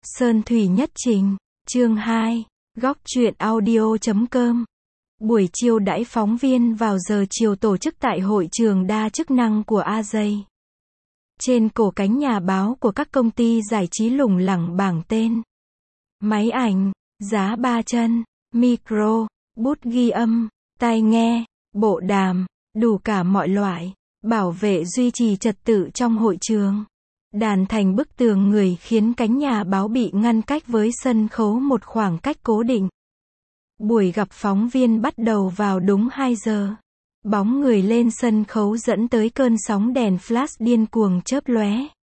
Sơn Thủy Nhất Trình, chương 2, góc truyện audio.com. Buổi chiêu đãi phóng viên vào giờ chiều tổ chức tại hội trường đa chức năng của AJ. Trên cổ cánh nhà báo của các công ty giải trí lủng lẳng bảng tên. Máy ảnh, giá 3 chân, micro, bút ghi âm, tai nghe, bộ đàm, đủ cả mọi loại, bảo vệ duy trì trật tự trong hội trường. Đàn thành bức tường người khiến cánh nhà báo bị ngăn cách với sân khấu một khoảng cách cố định. Buổi gặp phóng viên bắt đầu vào đúng 2 giờ. Bóng người lên sân khấu dẫn tới cơn sóng đèn flash điên cuồng chớp lóe.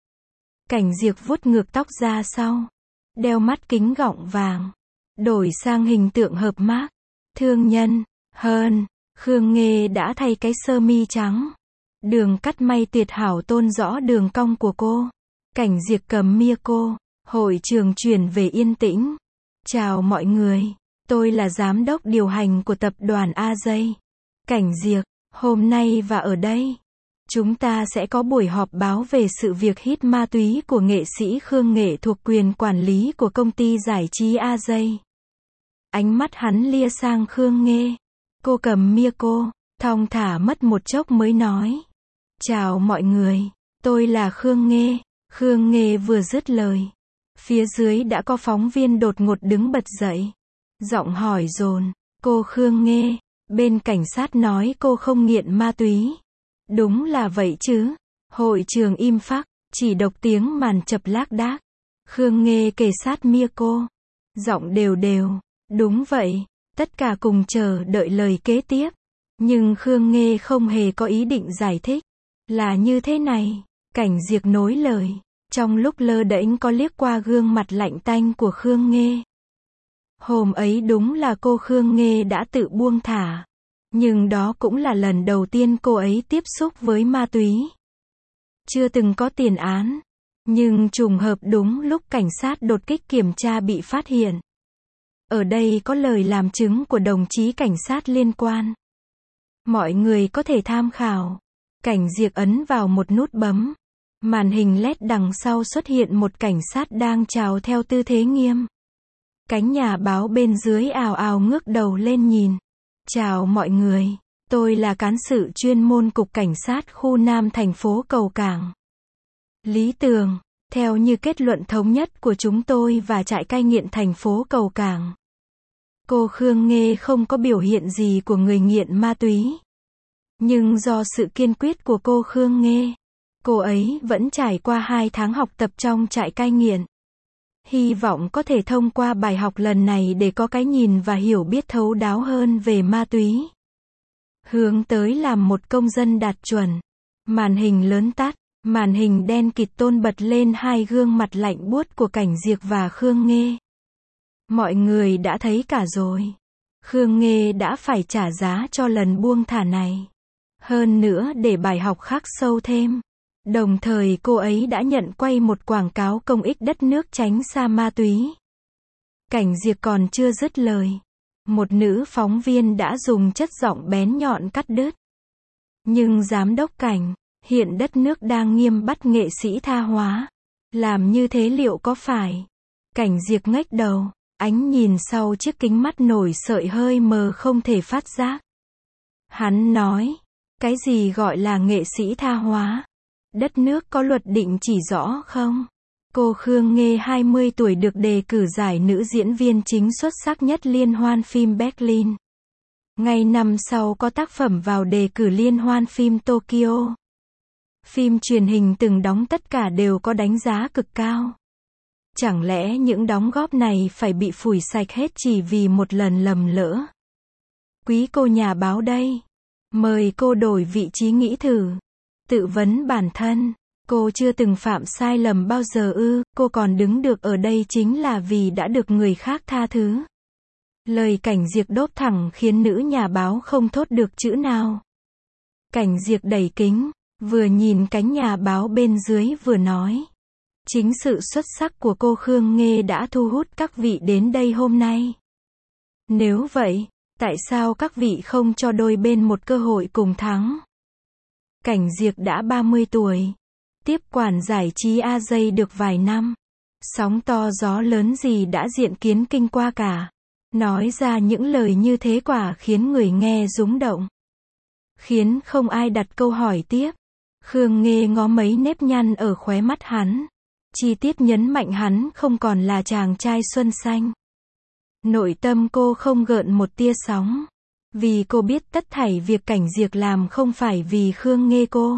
Cảnh Diệp vuốt ngược tóc ra sau, đeo mắt kính gọng vàng, đổi sang hình tượng hợp mác, thương nhân, hơn, Khương Nghê đã thay cái sơ mi trắng. Đường cắt may tuyệt hảo tôn rõ đường cong của cô. Cảnh Diệp cầm micro, hội trường chuyển về yên tĩnh. Chào mọi người, tôi là giám đốc điều hành của tập đoàn AJ. Cảnh Diệp, hôm nay và ở đây, chúng ta sẽ có buổi họp báo về sự việc hít ma túy của nghệ sĩ Khương Nghệ thuộc quyền quản lý của công ty giải trí AJ. Ánh mắt hắn lia sang Khương Nghê. Cô cầm micro, thong thả mất một chốc mới nói. Chào mọi người, tôi là Khương Nghê. Khương Nghê vừa dứt lời, phía dưới đã có phóng viên đột ngột đứng bật dậy. Giọng hỏi dồn, cô Khương Nghê, bên cảnh sát nói cô không nghiện ma túy. Đúng là vậy chứ? Hội trường im phắc, chỉ độc tiếng màn chập lác đác. Khương Nghê kề sát micro, giọng đều đều, đúng vậy. Tất cả cùng chờ đợi lời kế tiếp. Nhưng Khương Nghê không hề có ý định giải thích. Là như thế này, Cảnh Diệp nối lời. Trong lúc lơ đễnh có liếc qua gương mặt lạnh tanh của Khương Nghê. Hôm ấy đúng là cô Khương Nghê đã tự buông thả. Nhưng đó cũng là lần đầu tiên cô ấy tiếp xúc với ma túy. Chưa từng có tiền án. Nhưng trùng hợp đúng lúc cảnh sát đột kích kiểm tra bị phát hiện. Ở đây có lời làm chứng của đồng chí cảnh sát liên quan. Mọi người có thể tham khảo. Cảnh Diệp ấn vào một nút bấm. Màn hình LED đằng sau xuất hiện một cảnh sát đang chào theo tư thế nghiêm. Cánh nhà báo bên dưới ào ào ngước đầu lên nhìn. Chào mọi người, tôi là cán sự chuyên môn Cục Cảnh sát khu Nam thành phố Cầu Cảng. Lý Tường, theo như kết luận thống nhất của chúng tôi và trại cai nghiện thành phố Cầu Cảng. Cô Khương Nghê không có biểu hiện gì của người nghiện ma túy. Nhưng do sự kiên quyết của cô Khương Nghê, cô ấy vẫn trải qua 2 tháng học tập trong trại cai nghiện. Hy vọng có thể thông qua bài học lần này để có cái nhìn và hiểu biết thấu đáo hơn về ma túy. Hướng tới làm một công dân đạt chuẩn. Màn hình lớn tắt, màn hình đen kịt tôn bật lên 2 gương mặt lạnh buốt của Cảnh Diệp và Khương Nghê. Mọi người đã thấy cả rồi. Khương Nghê đã phải trả giá cho lần buông thả này. Hơn nữa để bài học khắc sâu thêm. Đồng thời cô ấy đã nhận quay một quảng cáo công ích đất nước tránh xa ma túy. Cảnh Diệp còn chưa dứt lời. Một nữ phóng viên đã dùng chất giọng bén nhọn cắt đứt. Nhưng giám đốc Cảnh, hiện đất nước đang nghiêm bắt nghệ sĩ tha hóa. Làm như thế liệu có phải? Cảnh Diệp ngách đầu, ánh nhìn sau chiếc kính mắt nổi sợi hơi mờ không thể phát giác. Hắn nói, cái gì gọi là nghệ sĩ tha hóa? Đất nước có luật định chỉ rõ không? Cô Khương Nghê 20 tuổi được đề cử giải nữ diễn viên chính xuất sắc nhất liên hoan phim Berlin. Ngay năm sau có tác phẩm vào đề cử liên hoan phim Tokyo. Phim truyền hình từng đóng tất cả đều có đánh giá cực cao. Chẳng lẽ những đóng góp này phải bị phủi sạch hết chỉ vì một lần lầm lỡ? Quý cô nhà báo đây. Mời cô đổi vị trí nghĩ thử. Tự vấn bản thân. Cô chưa từng phạm sai lầm bao giờ ư? Cô còn đứng được ở đây chính là vì đã được người khác tha thứ. Lời Cảnh Diệp đốt thẳng khiến nữ nhà báo không thốt được chữ nào. Cảnh Diệp đẩy kính, vừa nhìn cánh nhà báo bên dưới vừa nói. Chính sự xuất sắc của cô Khương Nghê đã thu hút các vị đến đây hôm nay. Nếu vậy, tại sao các vị không cho đôi bên một cơ hội cùng thắng? Cảnh Diệp đã 30 tuổi. Tiếp quản giải trí AJ được vài năm. Sóng to gió lớn gì đã diện kiến kinh qua cả. Nói ra những lời như thế quả khiến người nghe rúng động. Khiến không ai đặt câu hỏi tiếp. Khương Nghê ngó mấy nếp nhăn ở khóe mắt hắn. Chi tiết nhấn mạnh hắn không còn là chàng trai xuân xanh. Nội tâm cô không gợn một tia sóng. Vì cô biết tất thảy việc Cảnh Diệc làm không phải vì Khương Nghê cô.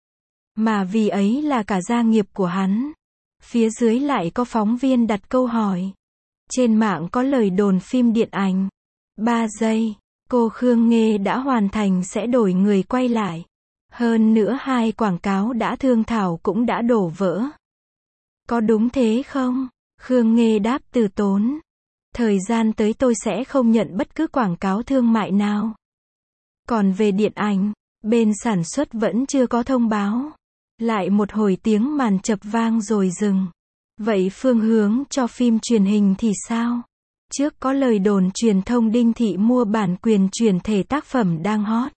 Mà vì ấy là cả gia nghiệp của hắn. Phía dưới lại có phóng viên đặt câu hỏi. Trên mạng có lời đồn phim điện ảnh. 3 giây, cô Khương Nghê đã hoàn thành sẽ đổi người quay lại. Hơn nữa 2 quảng cáo đã thương thảo cũng đã đổ vỡ. Có đúng thế không? Khương Nghê đáp từ tốn. Thời gian tới tôi sẽ không nhận bất cứ quảng cáo thương mại nào. Còn về điện ảnh, bên sản xuất vẫn chưa có thông báo. Lại một hồi tiếng màn chập vang rồi dừng. Vậy phương hướng cho phim truyền hình thì sao? Trước có lời đồn truyền thông Đinh Thị mua bản quyền chuyển thể tác phẩm đang hot.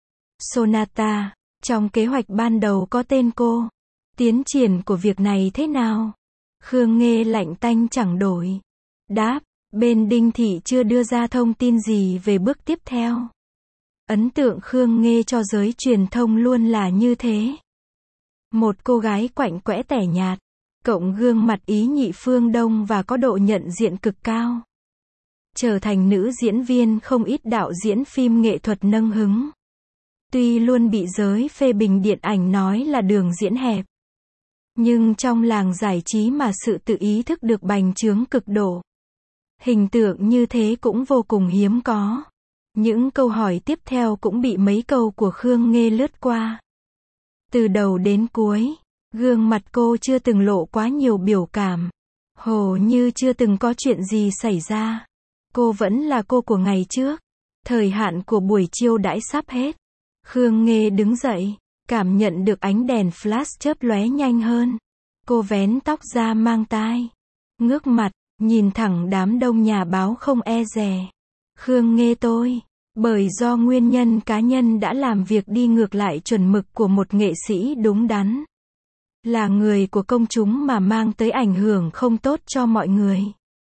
Sonata, trong kế hoạch ban đầu có tên cô. Tiến triển của việc này thế nào? Khương Nghê lạnh tanh chẳng đổi. Đáp, bên Đinh Thị chưa đưa ra thông tin gì về bước tiếp theo. Ấn tượng Khương Nghê cho giới truyền thông luôn là như thế. Một cô gái quạnh quẽ tẻ nhạt, cộng gương mặt ý nhị phương Đông và có độ nhận diện cực cao. Trở thành nữ diễn viên không ít đạo diễn phim nghệ thuật nâng hứng. Tuy luôn bị giới phê bình điện ảnh nói là đường diễn hẹp. Nhưng trong làng giải trí mà sự tự ý thức được bành trướng cực độ. Hình tượng như thế cũng vô cùng hiếm có. Những câu hỏi tiếp theo cũng bị mấy câu của Khương Nghê lướt qua. Từ đầu đến cuối, gương mặt cô chưa từng lộ quá nhiều biểu cảm. Hồ như chưa từng có chuyện gì xảy ra. Cô vẫn là cô của ngày trước. Thời hạn của buổi chiêu đãi sắp hết. Khương Nghê đứng dậy, cảm nhận được ánh đèn flash chớp lóe nhanh hơn. Cô vén tóc ra mang tai. Ngước mặt, nhìn thẳng đám đông nhà báo không e dè. Khương Nghê tôi, bởi do nguyên nhân cá nhân đã làm việc đi ngược lại chuẩn mực của một nghệ sĩ đúng đắn. Là người của công chúng mà mang tới ảnh hưởng không tốt cho mọi người.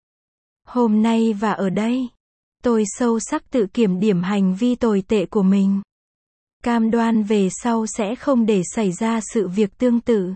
Hôm nay và ở đây, tôi sâu sắc tự kiểm điểm hành vi tồi tệ của mình. Cam đoan về sau sẽ không để xảy ra sự việc tương tự.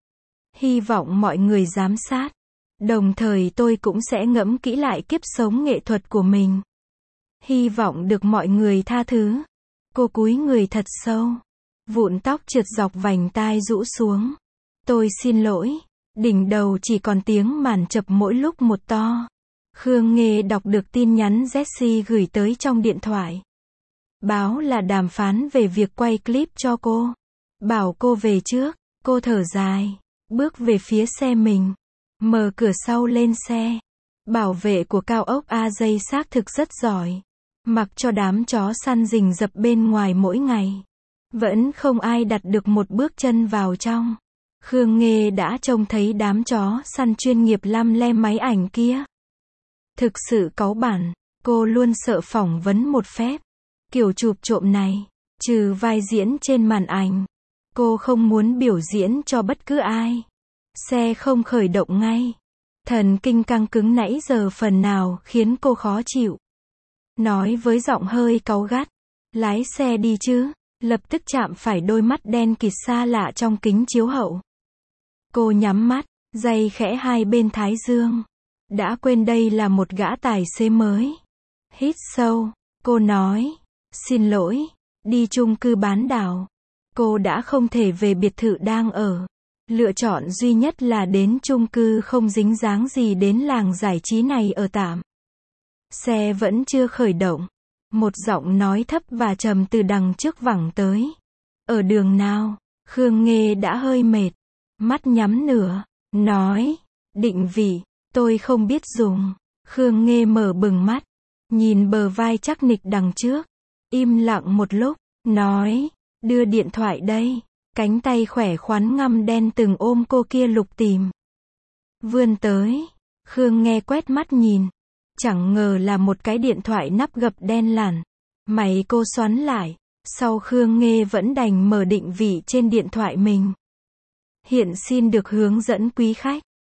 Hy vọng mọi người giám sát. Đồng thời tôi cũng sẽ ngẫm kỹ lại kiếp sống nghệ thuật của mình. Hy vọng được mọi người tha thứ. Cô cúi người thật sâu. Vụn tóc trượt dọc vành tai rũ xuống. Tôi xin lỗi. Đỉnh đầu chỉ còn tiếng màn chập mỗi lúc một to. Khương Nghê đọc được tin nhắn Jessie gửi tới trong điện thoại. Báo là đàm phán về việc quay clip cho cô. Bảo cô về trước. Cô thở dài. Bước về phía xe mình. Mở cửa sau lên xe. Bảo vệ của cao ốc AJ xác thực rất giỏi. Mặc cho đám chó săn rình rập bên ngoài mỗi ngày. Vẫn không ai đặt được một bước chân vào trong. Khương Nghê đã trông thấy đám chó săn chuyên nghiệp lăm le máy ảnh kia. Thực sự cáu bẳn. Cô luôn sợ phỏng vấn một phép. Kiểu chụp trộm này. Trừ vai diễn trên màn ảnh. Cô không muốn biểu diễn cho bất cứ ai. Xe không khởi động ngay. Thần kinh căng cứng nãy giờ phần nào khiến cô khó chịu. Nói với giọng hơi cáu gắt. Lái xe đi chứ. Lập tức chạm phải đôi mắt đen kịt xa lạ trong kính chiếu hậu. Cô nhắm mắt, day khẽ hai bên thái dương. Đã quên đây là một gã tài xế mới. Hít sâu, cô nói. Xin lỗi, đi chung cư bán đảo. Cô đã không thể về biệt thự đang ở. Lựa chọn duy nhất là đến chung cư không dính dáng gì đến làng giải trí này ở tạm. Xe vẫn chưa khởi động. Một giọng nói thấp và trầm từ đằng trước vẳng tới. Ở đường nào? Khương Nghê đã hơi mệt. Mắt nhắm nửa. Nói. Định vị. Tôi không biết dùng. Khương Nghê mở bừng mắt. Nhìn bờ vai chắc nịch đằng trước. Im lặng một lúc. Nói. Đưa điện thoại đây. Cánh tay khỏe khoắn ngăm đen từng ôm cô kia lục tìm. Vươn tới. Khương Nghê quét mắt nhìn. Chẳng ngờ là một cái điện thoại nắp gập đen lẳn. Mày cô xoắn lại. Sau Khương Nghê vẫn đành mở định vị trên điện thoại mình. Hiện xin được hướng dẫn quý khách.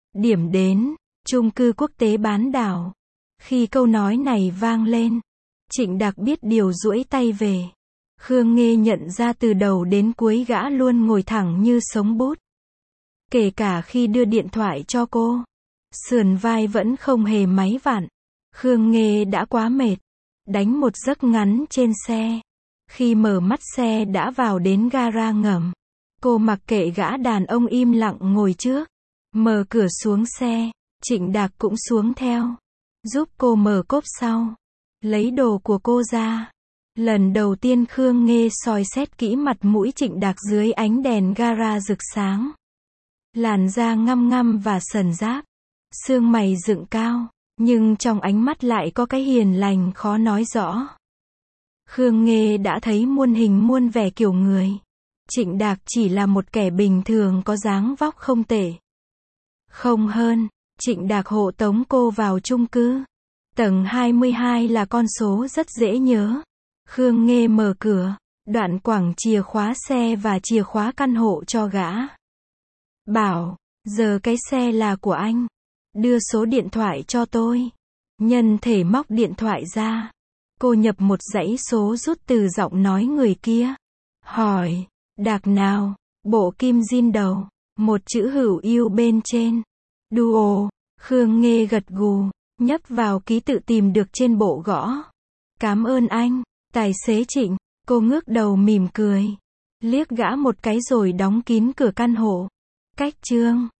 Điểm đến, chung cư quốc tế bán đảo. Khi câu nói này vang lên, Trịnh Đạc biết điều duỗi tay về. Khương Nghê nhận ra từ đầu đến cuối gã luôn ngồi thẳng như sống bút. Kể cả khi đưa điện thoại cho cô, sườn vai vẫn không hề máy vặn. Khương Nghê đã quá mệt, đánh một giấc ngắn trên xe. Khi mở mắt xe đã vào đến gara ngầm. Cô mặc kệ gã đàn ông im lặng ngồi trước. Mở cửa xuống xe, Trịnh Đạc cũng xuống theo. Giúp cô mở cốp sau. Lấy đồ của cô ra. Lần đầu tiên Khương Nghê soi xét kỹ mặt mũi Trịnh Đạc dưới ánh đèn gara rực sáng. Làn da ngăm ngăm và sần giáp. Xương mày dựng cao. Nhưng trong ánh mắt lại có cái hiền lành khó nói rõ. Khương Nghê đã thấy muôn hình muôn vẻ kiểu người. Trịnh Đạc chỉ là một kẻ bình thường có dáng vóc không tệ. Không hơn, Trịnh Đạc hộ tống cô vào chung cư. Tầng 22 là con số rất dễ nhớ. Khương Nghê mở cửa, đoạn quẳng chìa khóa xe và chìa khóa căn hộ cho gã. Bảo, giờ cái xe là của anh. Đưa số điện thoại cho tôi. Nhân thể móc điện thoại ra. Cô nhập một dãy số rút từ giọng nói người kia. Hỏi, Đạc nào? Bộ kim zin đầu. Một chữ hữu yêu bên trên. Duo. Khương Nghê gật gù, nhấp vào ký tự tìm được trên bộ gõ. Cảm ơn anh, tài xế Trịnh. Cô ngước đầu mỉm cười. Liếc gã một cái rồi đóng kín cửa căn hộ. Cách chương